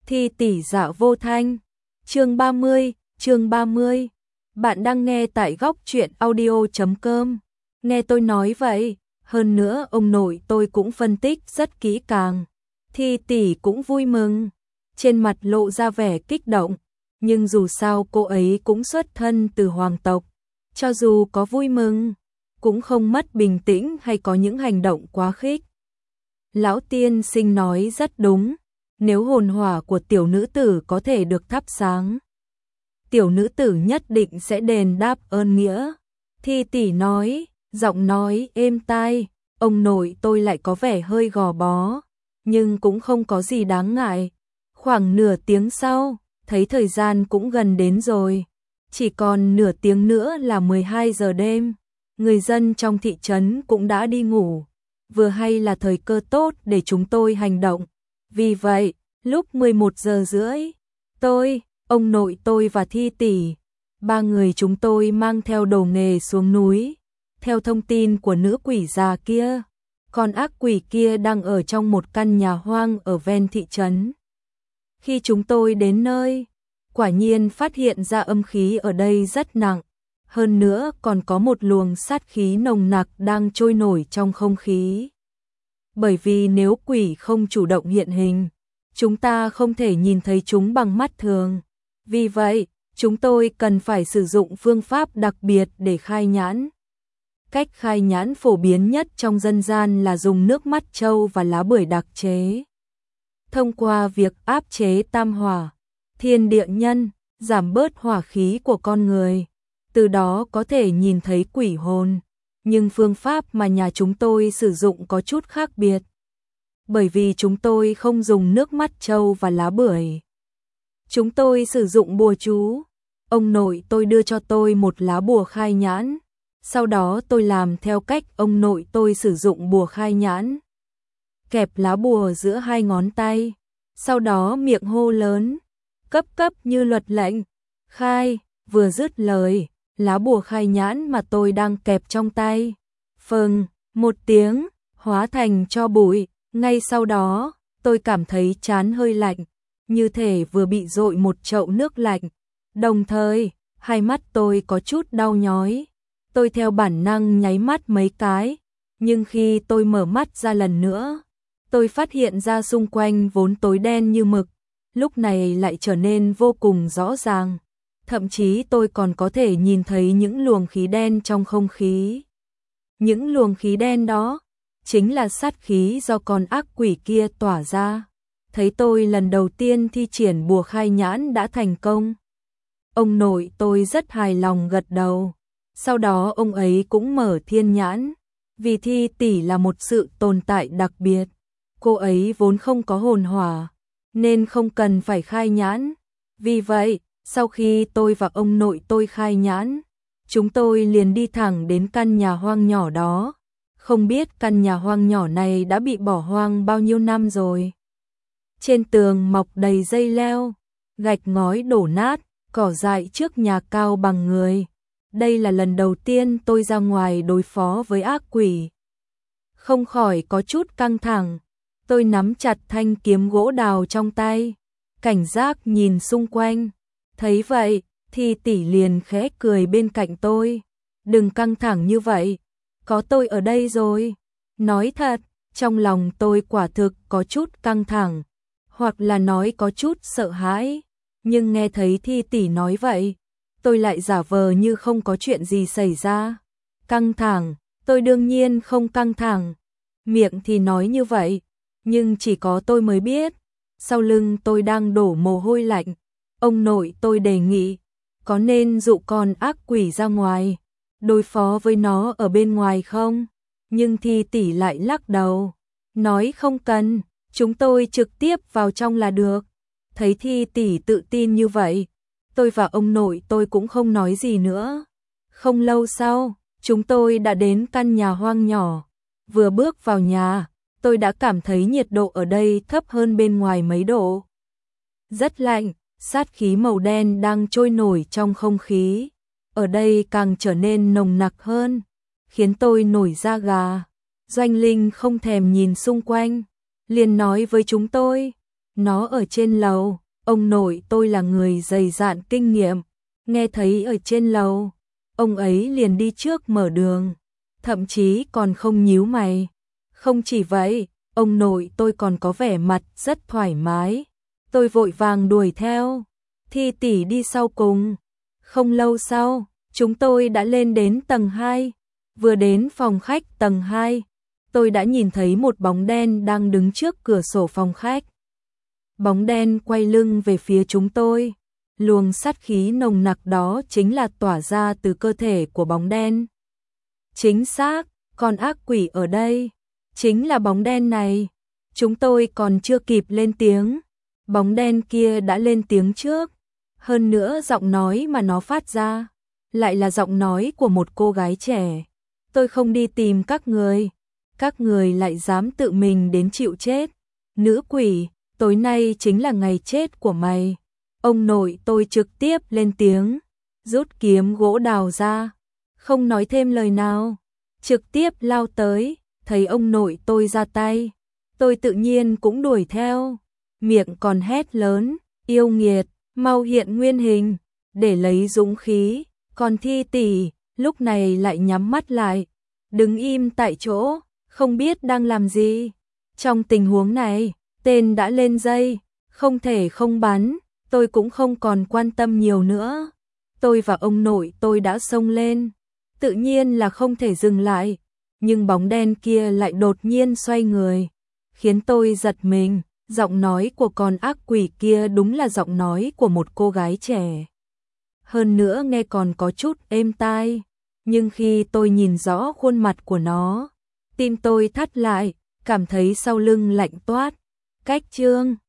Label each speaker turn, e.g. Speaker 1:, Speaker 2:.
Speaker 1: Thi tỷ dạ vô thanh. Chương 30. Bạn đang nghe tại góc truyện audio.com. Nghe tôi nói vậy, hơn nữa ông nội tôi cũng phân tích rất kỹ càng. Thi tỷ cũng vui mừng, trên mặt lộ ra vẻ kích động, nhưng dù sao cô ấy cũng xuất thân từ hoàng tộc, cho dù có vui mừng, cũng không mất bình tĩnh hay có những hành động quá khích. Lão tiên sinh nói rất đúng, nếu hồn hỏa của tiểu nữ tử có thể được thắp sáng, tiểu nữ tử nhất định sẽ đền đáp ơn nghĩa. Thi tỷ nói, giọng nói êm tai, ông nội tôi lại có vẻ hơi gò bó, nhưng cũng không có gì đáng ngại. Khoảng nửa tiếng sau, thấy thời gian cũng gần đến rồi, chỉ còn nửa tiếng nữa là 12 giờ đêm, người dân trong thị trấn cũng đã đi ngủ, vừa hay là thời cơ tốt để chúng tôi hành động. Vì vậy, lúc 11 giờ rưỡi, tôi, ông nội tôi và Thi tỷ, ba người chúng tôi mang theo đồ nghề xuống núi. Theo thông tin của nữ quỷ già kia, con ác quỷ kia đang ở trong một căn nhà hoang ở ven thị trấn. Khi chúng tôi đến nơi, quả nhiên phát hiện ra âm khí ở đây rất nặng, hơn nữa còn có một luồng sát khí nồng nặc đang trôi nổi trong không khí. Bởi vì nếu quỷ không chủ động hiện hình, chúng ta không thể nhìn thấy chúng bằng mắt thường. Vì vậy, chúng tôi cần phải sử dụng phương pháp đặc biệt để khai nhãn. Cách khai nhãn phổ biến nhất trong dân gian là dùng nước mắt trâu và lá bưởi đặc chế. Thông qua việc áp chế tam hỏa, thiên địa nhân, giảm bớt hỏa khí của con người, từ đó có thể nhìn thấy quỷ hồn. Nhưng phương pháp mà nhà chúng tôi sử dụng có chút khác biệt. Bởi vì chúng tôi không dùng nước mắt trâu và lá bưởi. Chúng tôi sử dụng bùa chú. Ông nội tôi đưa cho tôi một lá bùa khai nhãn. Sau đó tôi làm theo cách ông nội tôi sử dụng bùa khai nhãn. Kẹp lá bùa giữa hai ngón tay. Sau đó miệng hô lớn. Cấp cấp như luật lệnh. Khai, vừa dứt lời, lá bùa khai nhãn mà tôi đang kẹp trong tay. Phừng, một tiếng, hóa thành tro bụi. Ngay sau đó, tôi cảm thấy trán hơi lạnh, như thể vừa bị dội một chậu nước lạnh. Đồng thời, hai mắt tôi có chút đau nhói. Tôi theo bản năng nháy mắt mấy cái, nhưng khi tôi mở mắt ra lần nữa, tôi phát hiện ra xung quanh vốn tối đen như mực, lúc này lại trở nên vô cùng rõ ràng. Thậm chí tôi còn có thể nhìn thấy những luồng khí đen trong không khí. Những luồng khí đen đó chính là sát khí do con ác quỷ kia tỏa ra. Thấy tôi lần đầu tiên thi triển bùa khai nhãn đã thành công, ông nội tôi rất hài lòng gật đầu. Sau đó ông ấy cũng mở thiên nhãn, vì Thi tỷ là một sự tồn tại đặc biệt. Cô ấy vốn không có hồn hỏa, nên không cần phải khai nhãn. Vì vậy, sau khi tôi và ông nội tôi khai nhãn, chúng tôi liền đi thẳng đến căn nhà hoang nhỏ đó. Không biết căn nhà hoang nhỏ này đã bị bỏ hoang bao nhiêu năm rồi. Trên tường mọc đầy dây leo, gạch ngói đổ nát, cỏ dại trước nhà cao bằng người. Đây là lần đầu tiên tôi ra ngoài đối phó với ác quỷ. Không khỏi có chút căng thẳng, tôi nắm chặt thanh kiếm gỗ đào trong tay, cảnh giác nhìn xung quanh. Thấy vậy, Thi tỷ liền khẽ cười bên cạnh tôi. Đừng căng thẳng như vậy, có tôi ở đây rồi. Nói thật, trong lòng tôi quả thực có chút căng thẳng, hoặc là nói có chút sợ hãi. Nhưng nghe thấy Thi tỷ nói vậy, tôi lại giả vờ như không có chuyện gì xảy ra. Căng thẳng, tôi đương nhiên không căng thẳng. Miệng thì nói như vậy, nhưng chỉ có tôi mới biết. Sau lưng tôi đang đổ mồ hôi lạnh. Ông nội tôi đề nghị, có nên dụ con ác quỷ ra ngoài, đối phó với nó ở bên ngoài không? Nhưng Thi tỷ lại lắc đầu, nói không cần, chúng tôi trực tiếp vào trong là được. Thấy Thi tỷ tự tin như vậy, tôi và ông nội tôi cũng không nói gì nữa. Không lâu sau, chúng tôi đã đến căn nhà hoang nhỏ. Vừa bước vào nhà, tôi đã cảm thấy nhiệt độ ở đây thấp hơn bên ngoài mấy độ. Rất lạnh, sát khí màu đen đang trôi nổi trong không khí. Ở đây càng trở nên nồng nặc hơn, khiến tôi nổi da gà. Doanh Linh không thèm nhìn xung quanh, liền nói với chúng tôi, Nó ở trên lầu, ông nội tôi là người dày dạn kinh nghiệm, nghe thấy ở trên lầu, ông ấy liền đi trước mở đường, thậm chí còn không nhíu mày. Không chỉ vậy, ông nội tôi còn có vẻ mặt rất thoải mái. Tôi vội vàng đuổi theo, Thi tỷ đi sau cùng. Không lâu sau, chúng tôi đã lên đến tầng 2. Vừa đến phòng khách tầng 2, tôi đã nhìn thấy một bóng đen đang đứng trước cửa sổ phòng khách. Bóng đen quay lưng về phía chúng tôi. Luồng sát khí nồng nặc đó chính là tỏa ra từ cơ thể của bóng đen. Chính xác, con ác quỷ ở đây chính là bóng đen này. Chúng tôi còn chưa kịp lên tiếng, bóng đen kia đã lên tiếng trước. Hơn nữa giọng nói mà nó phát ra lại là giọng nói của một cô gái trẻ. Tôi không đi tìm các người lại dám tự mình đến chịu chết. Nữ quỷ, tối nay chính là ngày chết của mày. Ông nội tôi trực tiếp lên tiếng, rút kiếm gỗ đào ra, không nói thêm lời nào, trực tiếp lao tới. Thấy ông nội tôi ra tay, tôi tự nhiên cũng đuổi theo, miệng còn hét lớn, yêu nghiệt, mau hiện nguyên hình, để lấy dũng khí. Còn Thi tỷ, lúc này lại nhắm mắt lại, đứng im tại chỗ, không biết đang làm gì. Trong tình huống này, tên đã lên dây, không thể không bắn, tôi cũng không còn quan tâm nhiều nữa. Tôi và ông nội tôi đã xông lên, tự nhiên là không thể dừng lại. Nhưng bóng đen kia lại đột nhiên xoay người, khiến tôi giật mình. Giọng nói của con ác quỷ kia đúng là giọng nói của một cô gái trẻ. Hơn nữa nghe còn có chút êm tai. Nhưng khi tôi nhìn rõ khuôn mặt của nó, tim tôi thắt lại, cảm thấy sau lưng lạnh toát. Cách chương